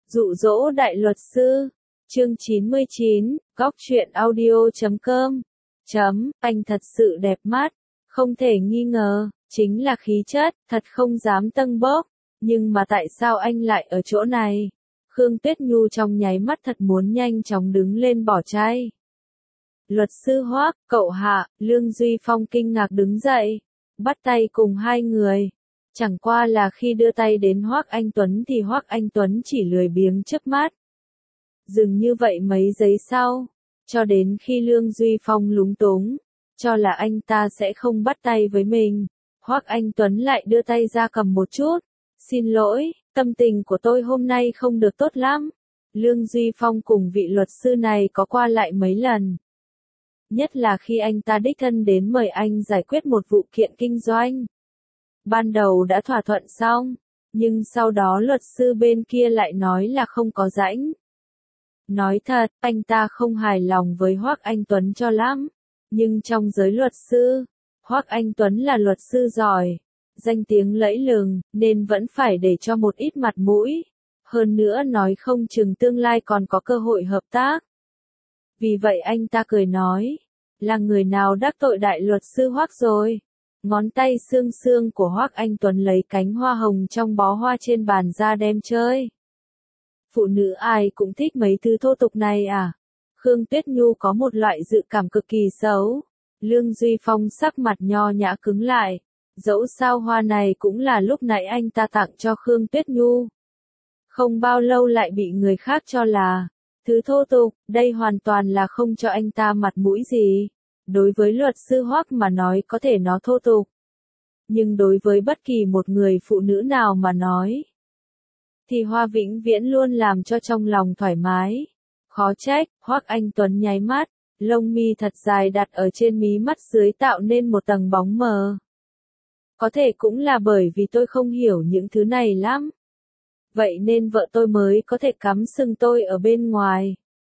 Dụ dỗ đại luật sư. Chương 99, góc truyện audio.com. Anh thật sự đẹp mắt, không thể nghi ngờ, chính là khí chất, thật không dám tâng bốc. Nhưng mà tại sao anh lại ở chỗ này? Khương Tuyết Nhu trong nháy mắt thật muốn nhanh chóng đứng lên bỏ chay. Luật sư Hoắc, cậu Hạ, Lương Duy Phong kinh ngạc đứng dậy, bắt tay cùng hai người. Chẳng qua là khi đưa tay đến Hoắc Anh Tuấn thì Hoắc Anh Tuấn chỉ lười biếng chớp mắt. Dừng như vậy mấy giây sau, cho đến khi Lương Duy Phong lúng túng, cho là anh ta sẽ không bắt tay với mình, Hoắc Anh Tuấn lại đưa tay ra cầm một chút. Xin lỗi, tâm tình của tôi hôm nay không được tốt lắm. Lương Duy Phong cùng vị luật sư này có qua lại mấy lần. Nhất là khi anh ta đích thân đến mời anh giải quyết một vụ kiện kinh doanh. Ban đầu đã thỏa thuận xong, nhưng sau đó luật sư bên kia lại nói là không có rãnh. Nói thật, anh ta không hài lòng với Hoắc Anh Tuấn cho lắm, nhưng trong giới luật sư, Hoắc Anh Tuấn là luật sư giỏi, danh tiếng lẫy lừng, nên vẫn phải để cho một ít mặt mũi. Hơn nữa nói không chừng tương lai còn có cơ hội hợp tác. Vì vậy anh ta cười nói, là người nào đắc tội đại luật sư Hoắc rồi? Ngón tay xương xương của Hoắc Anh Tuấn lấy cánh hoa hồng trong bó hoa trên bàn ra đem chơi. Phụ nữ ai cũng thích mấy thứ thô tục này à? Khương Tuyết Nhu có một loại dự cảm cực kỳ xấu. Lương Duy Phong sắc mặt nho nhã cứng lại. Dẫu sao hoa này cũng là lúc nãy anh ta tặng cho Khương Tuyết Nhu. Không bao lâu lại bị người khác cho là thứ thô tục, đây hoàn toàn là không cho anh ta mặt mũi gì. Đối với luật sư Hoắc mà nói có thể nó thô tục. Nhưng đối với bất kỳ một người phụ nữ nào mà nói, thì hoa vĩnh viễn luôn làm cho trong lòng thoải mái. Khó trách, Hoắc Anh Tuấn nháy mắt, lông mi thật dài đặt ở trên mí mắt dưới tạo nên một tầng bóng mờ. Có thể cũng là bởi vì tôi không hiểu những thứ này lắm. Vậy nên vợ tôi mới có thể cắm sừng tôi ở bên ngoài.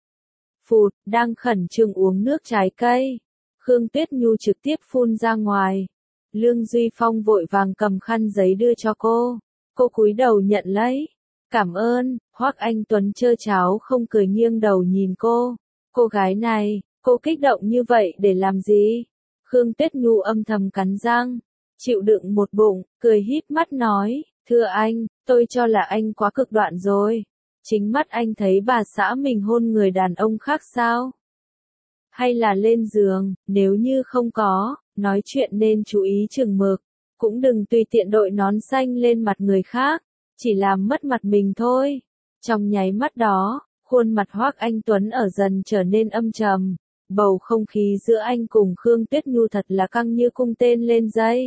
Phụt, đang khẩn trương uống nước trái cây. Khương Tuyết Nhu trực tiếp phun ra ngoài. Lương Duy Phong vội vàng cầm khăn giấy đưa cho cô. Cô cúi đầu nhận lấy. Cảm ơn, Hoắc Anh Tuấn trơ cháo không cười nghiêng đầu nhìn cô. Cô gái này, cô kích động như vậy để làm gì? Khương Tuyết Nhu âm thầm cắn răng, chịu đựng một bụng, cười híp mắt nói, thưa anh, tôi cho là anh quá cực đoan rồi. Chính mắt anh thấy bà xã mình hôn người đàn ông khác sao? Hay là lên giường, nếu như không có, nói chuyện nên chú ý chừng mực, cũng đừng tùy tiện đội nón xanh lên mặt người khác, chỉ làm mất mặt mình thôi. Trong nháy mắt đó, khuôn mặt Hoắc Anh Tuấn ở dần trở nên âm trầm, bầu không khí giữa anh cùng Khương Tuyết Nhu thật là căng như cung tên lên dây.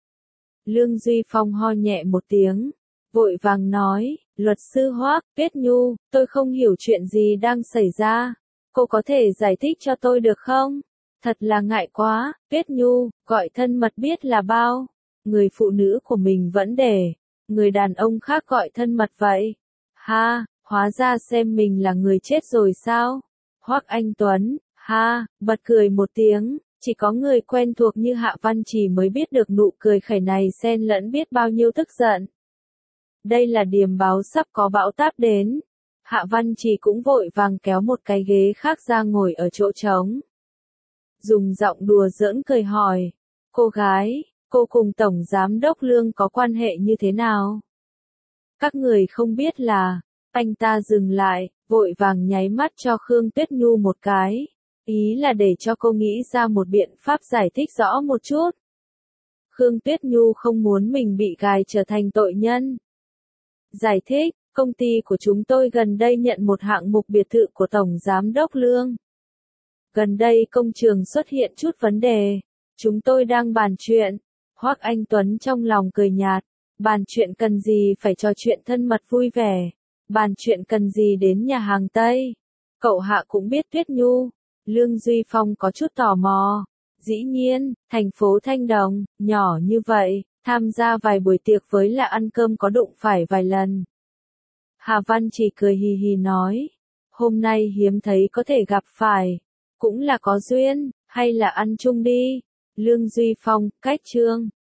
Lương Duy Phong ho nhẹ một tiếng, vội vàng nói, luật sư Hoắc, Tuyết Nhu, tôi không hiểu chuyện gì đang xảy ra. Cô có thể giải thích cho tôi được không? Thật là ngại quá, Tuyết Nhu, gọi thân mật biết là bao. Người phụ nữ của mình vẫn để người đàn ông khác gọi thân mật vậy. Ha, hóa ra xem mình là người chết rồi sao? Hoắc Anh Tuấn, ha, bật cười một tiếng, chỉ có người quen thuộc như Hạ Văn Trì mới biết được nụ cười khẩy này xen lẫn biết bao nhiêu tức giận. Đây là điềm báo sắp có bão táp đến. Hạ Văn Trì cũng vội vàng kéo một cái ghế khác ra ngồi ở chỗ trống. Dùng giọng đùa giỡn cười hỏi, cô gái, cô cùng Tổng Giám đốc Lương có quan hệ như thế nào? Các người không biết là, anh ta dừng lại, vội vàng nháy mắt cho Khương Tuyết Nhu một cái, ý là để cho cô nghĩ ra một biện pháp giải thích rõ một chút. Khương Tuyết Nhu không muốn mình bị gài trở thành tội nhân. Giải thích, công ty của chúng tôi gần đây nhận một hạng mục biệt thự của Tổng Giám đốc Lương. Gần đây công trường xuất hiện chút vấn đề, chúng tôi đang bàn chuyện. Hoắc Anh Tuấn trong lòng cười nhạt, bàn chuyện cần gì phải trò chuyện thân mật vui vẻ, bàn chuyện cần gì đến nhà hàng Tây. Cậu Hạ cũng biết Tuyết Nhu. Lương Duy Phong có chút tò mò. Dĩ nhiên, thành phố Thanh Đồng, nhỏ như vậy, tham gia vài buổi tiệc với là ăn cơm có đụng phải vài lần. Hà Văn chỉ cười hì hì nói, hôm nay hiếm thấy có thể gặp phải, cũng là có duyên, hay là ăn chung đi. Lương Duy Phong, cách chương.